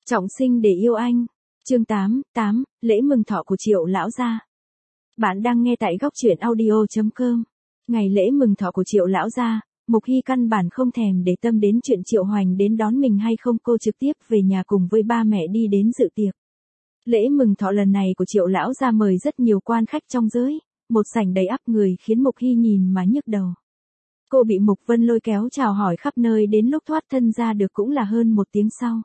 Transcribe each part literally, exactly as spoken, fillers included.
Trọng sinh để yêu anh. Chương tám, tám, lễ mừng thọ của Triệu lão gia. Bạn đang nghe tại góc truyện audio chấm com. Ngày lễ mừng thọ của Triệu lão gia, Mục Hy căn bản không thèm để tâm đến chuyện Triệu Hoành đến đón mình hay không, cô trực tiếp về nhà cùng với ba mẹ đi đến dự tiệc. Lễ mừng thọ lần này của Triệu lão gia mời rất nhiều quan khách trong giới, một sảnh đầy ắp người khiến Mục Hy nhìn mà nhức đầu. Cô bị Mục Vân lôi kéo chào hỏi khắp nơi, đến lúc thoát thân ra được cũng là hơn một tiếng sau.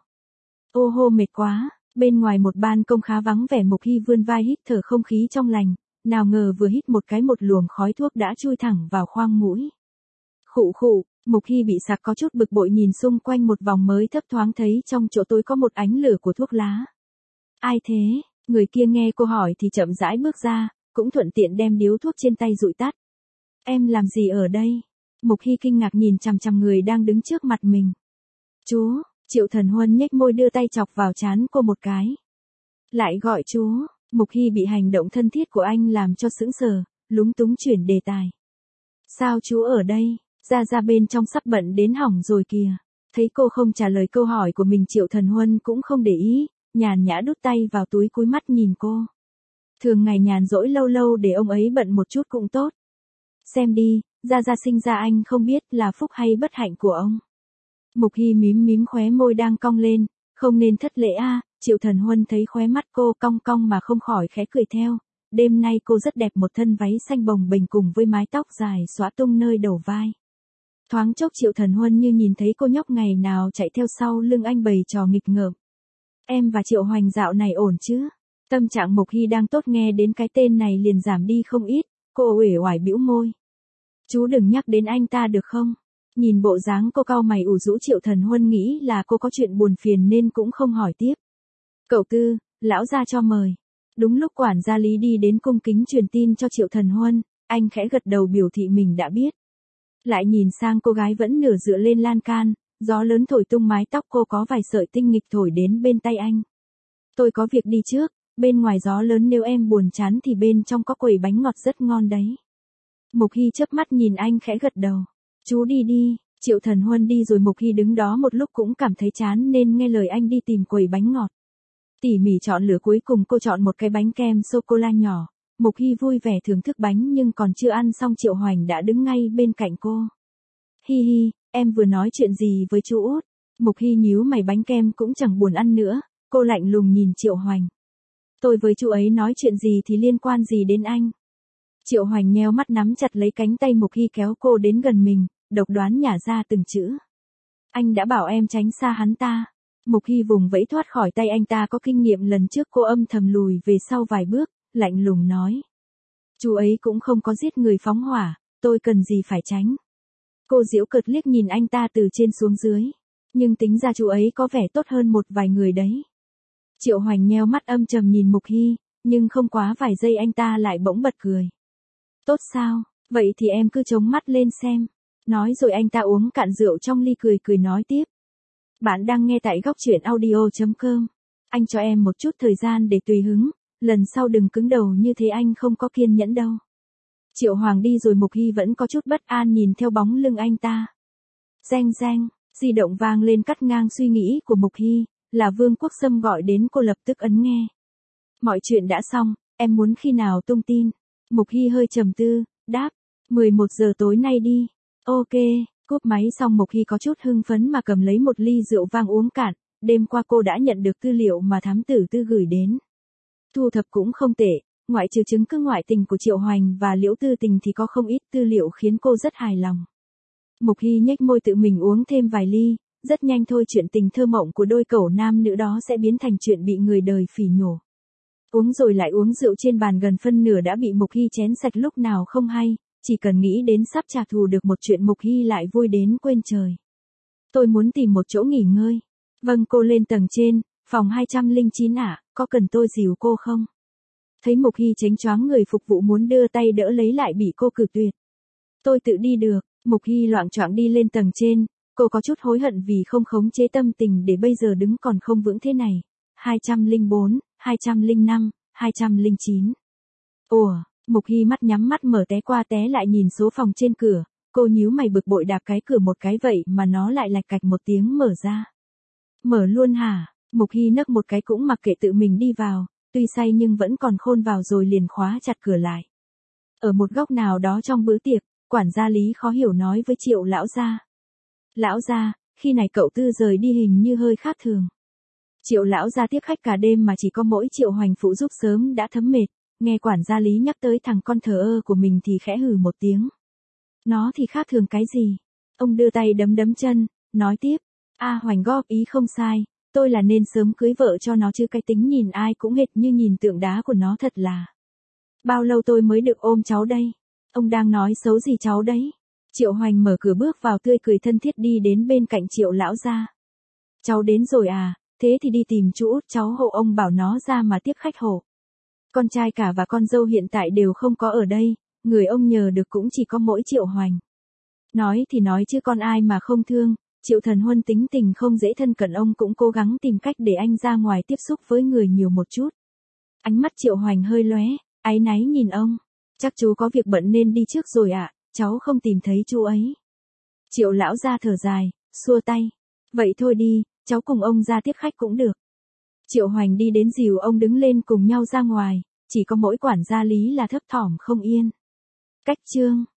Ô hô, mệt quá. Bên ngoài một ban công khá vắng vẻ, Mục Hy vươn vai hít thở không khí trong lành, nào ngờ vừa hít một cái một luồng khói thuốc đã chui thẳng vào khoang mũi. Khụ khụ, Mục Hy bị sặc có chút bực bội, nhìn xung quanh một vòng mới thấp thoáng thấy trong chỗ tối có một ánh lửa của thuốc lá. Ai thế? Người kia nghe cô hỏi thì chậm rãi bước ra, cũng thuận tiện đem điếu thuốc trên tay dụi tắt. Em làm gì ở đây? Mục Hy kinh ngạc nhìn chằm chằm người đang đứng trước mặt mình. Chú. Triệu Thần Huân nhếch môi đưa tay chọc vào trán cô một cái. Lại gọi chú. Mục Hy bị hành động thân thiết của anh làm cho sững sờ, lúng túng chuyển đề tài. Sao chú ở đây? Ra ra bên trong sắp bận đến hỏng rồi kìa. Thấy cô không trả lời câu hỏi của mình, Triệu Thần Huân cũng không để ý, nhàn nhã đút tay vào túi cúi mắt nhìn cô. Thường ngày nhàn rỗi lâu lâu để ông ấy bận một chút cũng tốt. Xem đi, ra ra sinh ra anh không biết là phúc hay bất hạnh của ông. Mục Hy mím mím khóe môi đang cong lên, không nên thất lễ a. À. Triệu Thần Huân thấy khóe mắt cô cong cong mà không khỏi khẽ cười theo. Đêm nay cô rất đẹp, một thân váy xanh bồng bềnh cùng với mái tóc dài xõa tung nơi đầu vai. Thoáng chốc Triệu Thần Huân như nhìn thấy cô nhóc ngày nào chạy theo sau lưng anh bày trò nghịch ngợm. Em và Triệu Hoành dạo này ổn chứ? Tâm trạng Mục Hy đang tốt, nghe đến cái tên này liền giảm đi không ít, cô uể oải bĩu môi. Chú đừng nhắc đến anh ta được không? Nhìn bộ dáng cô cau mày ủ rũ, Triệu Thần Huân nghĩ là cô có chuyện buồn phiền nên cũng không hỏi tiếp. Cậu Tư, lão gia cho mời. Đúng lúc quản gia Lý đi đến cung kính truyền tin cho Triệu Thần Huân, anh khẽ gật đầu biểu thị mình đã biết. Lại nhìn sang cô gái vẫn nửa dựa lên lan can, gió lớn thổi tung mái tóc cô, có vài sợi tinh nghịch thổi đến bên tay anh. Tôi có việc đi trước, bên ngoài gió lớn, nếu em buồn chán thì bên trong có quầy bánh ngọt rất ngon đấy. Mục Hy chớp mắt nhìn anh khẽ gật đầu. Chú đi đi. Triệu Thần Huân đi rồi Mục Hy đứng đó một lúc cũng cảm thấy chán nên nghe lời anh đi tìm quầy bánh ngọt. Tỉ mỉ chọn lựa, cuối cùng cô chọn một cái bánh kem sô-cô-la nhỏ. Mục Hy vui vẻ thưởng thức bánh nhưng còn chưa ăn xong Triệu Hoành đã đứng ngay bên cạnh cô. Hi hi, em vừa nói chuyện gì với chú Út? Mục Hy nhíu mày, bánh kem cũng chẳng buồn ăn nữa, cô lạnh lùng nhìn Triệu Hoành. Tôi với chú ấy nói chuyện gì thì liên quan gì đến anh? Triệu Hoành nheo mắt nắm chặt lấy cánh tay Mục Hy kéo cô đến gần mình, độc đoán nhả ra từng chữ. Anh đã bảo em tránh xa hắn ta. Mục Hy vùng vẫy thoát khỏi tay anh ta, có kinh nghiệm lần trước, cô âm thầm lùi về sau vài bước, lạnh lùng nói. Chú ấy cũng không có giết người phóng hỏa, tôi cần gì phải tránh. Cô giễu cợt liếc nhìn anh ta từ trên xuống dưới. Nhưng tính ra chú ấy có vẻ tốt hơn một vài người đấy. Triệu Hoành nheo mắt âm trầm nhìn Mục Hy, nhưng không quá vài giây anh ta lại bỗng bật cười. Tốt sao, vậy thì em cứ chống mắt lên xem. Nói rồi anh ta uống cạn rượu trong ly, cười cười nói tiếp. Bạn đang nghe tại góc truyện audio chấm com. Anh cho em một chút thời gian để tùy hứng, lần sau đừng cứng đầu như thế, anh không có kiên nhẫn đâu. Triệu Hoàng đi rồi Mục Hy vẫn có chút bất an nhìn theo bóng lưng anh ta. Reng reng, di động vang lên cắt ngang suy nghĩ của Mục Hy, là Vương Quốc Sâm gọi đến, cô lập tức ấn nghe. Mọi chuyện đã xong, em muốn khi nào tung tin? Mục Hy hơi trầm tư, đáp, mười một giờ tối nay đi. Ok, cúp máy xong Mục Hy có chút hưng phấn mà cầm lấy một ly rượu vang uống cạn. Đêm qua cô đã nhận được tư liệu mà thám tử Tư gửi đến. Thu thập cũng không tệ, ngoại trừ chứng cứ ngoại tình của Triệu Hoành và Liễu Tư Tình thì có không ít tư liệu khiến cô rất hài lòng. Mục Hy nhếch môi tự mình uống thêm vài ly, rất nhanh thôi chuyện tình thơ mộng của đôi cẩu nam nữ đó sẽ biến thành chuyện bị người đời phỉ nhổ. Uống rồi lại uống, rượu trên bàn gần phân nửa đã bị Mục Hy chén sạch lúc nào không hay, chỉ cần nghĩ đến sắp trả thù được một chuyện Mục Hy lại vui đến quên trời. Tôi muốn tìm một chỗ nghỉ ngơi. Vâng, cô lên tầng trên, phòng hai trăm lẻ chín ạ, à, có cần tôi dìu cô không? Thấy Mục Hy chánh choáng, người phục vụ muốn đưa tay đỡ lấy lại bị cô cự tuyệt. Tôi tự đi được. Mục Hy loạng choạng đi lên tầng trên, cô có chút hối hận vì không khống chế tâm tình để bây giờ đứng còn không vững thế này. hai trăm lẻ bốn, hai trăm lẻ năm, hai trăm lẻ chín. Ủa, Mục Hy mắt nhắm mắt mở té qua té lại nhìn số phòng trên cửa, cô nhíu mày bực bội đạp cái cửa một cái vậy mà nó lại lạch cạch một tiếng mở ra. Mở luôn hả? Mục Hy nấc một cái cũng mặc kệ tự mình đi vào, tuy say nhưng vẫn còn khôn vào rồi liền khóa chặt cửa lại. Ở một góc nào đó trong bữa tiệc, quản gia Lý khó hiểu nói với Triệu lão gia. Lão gia, khi này cậu Tư rời đi hình như hơi khác thường. Triệu lão gia tiếp khách cả đêm mà chỉ có mỗi Triệu Hoành phụ giúp sớm đã thấm mệt, nghe quản gia Lý nhắc tới thằng con thờ ơ của mình thì khẽ hừ một tiếng. Nó thì khác thường cái gì? Ông đưa tay đấm đấm chân, nói tiếp, A Hoành góp ý không sai, tôi là nên sớm cưới vợ cho nó chứ cái tính nhìn ai cũng hệt như nhìn tượng đá của nó thật là. Bao lâu tôi mới được ôm cháu đây? Ông đang nói xấu gì cháu đấy? Triệu Hoành mở cửa bước vào tươi cười thân thiết đi đến bên cạnh Triệu lão gia. Cháu đến rồi à, thế thì đi tìm chú út cháu hộ ông bảo nó ra mà tiếp khách hộ. Con trai cả và con dâu hiện tại đều không có ở đây, người ông nhờ được cũng chỉ có mỗi Triệu Hoành. Nói thì nói chứ con ai mà không thương, Triệu Thần Huân tính tình không dễ thân cận ông cũng cố gắng tìm cách để anh ra ngoài tiếp xúc với người nhiều một chút. Ánh mắt Triệu Hoành hơi lóe, áy náy nhìn ông. Chắc chú có việc bận nên đi trước rồi ạ, à, cháu không tìm thấy chú ấy. Triệu lão gia thở dài, xua tay. Vậy thôi đi, cháu cùng ông ra tiếp khách cũng được. Triệu Hoành đi đến dìu ông đứng lên cùng nhau ra ngoài, chỉ có mỗi quản gia Lý là thấp thỏm không yên. Cách chương